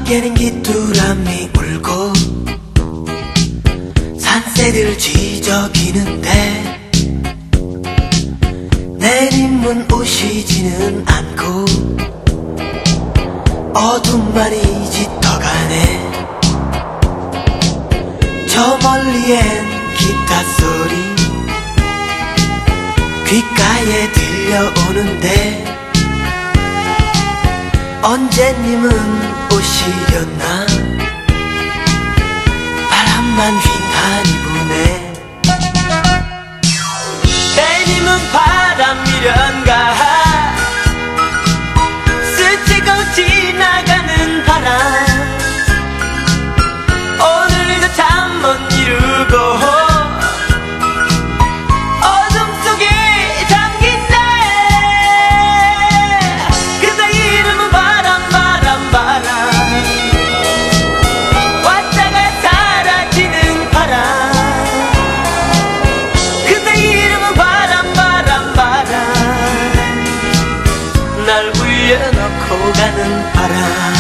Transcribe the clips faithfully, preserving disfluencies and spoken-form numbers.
밖에는 귀뚜라미 울고 산새들 쥐저기는데 내림은 오시지는 않고 어둠만이 짙어가네. 저 멀리엔 기타 소리 귓가에 들려오는데 언제님은 오시려나. 바람만 휘하니 부네. 내님은 바람이련가. 스치고 지나가는 바람. 오늘도 잠 못 이루고 날 위에 놓고 가는 바람.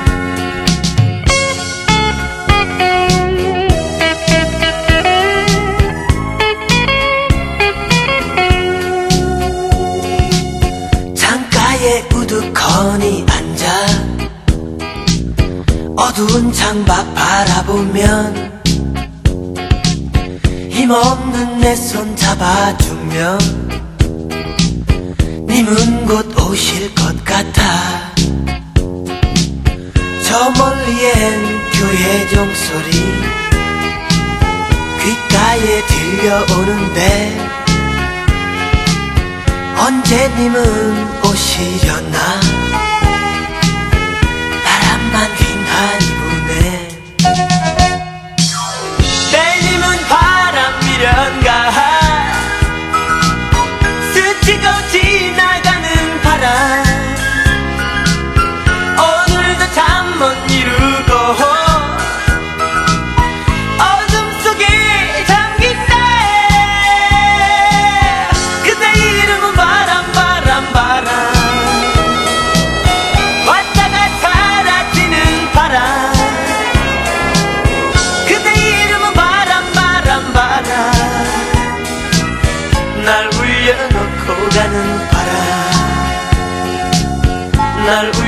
창가에 우두커니 앉아 어두운 창밖 바라보면 힘없는 내 손 잡아주면 님은 곧 오실 것 같아. 저 멀리엔 교회 종소리 귓가에 들려오는데 언제 님은 오시려나. 바람만 휘하니 부네. 내님은 바람이련가. 스치고 지나가는 바람. 오늘도 잠 못 이루고 어둠 속에 잠긴 날. 그대 이름은 바람 바람 바람. 왔다가 사라지는 바람. 그대 이름은 바람 바람 바람. 날 위에 놓고 가는 바람. 날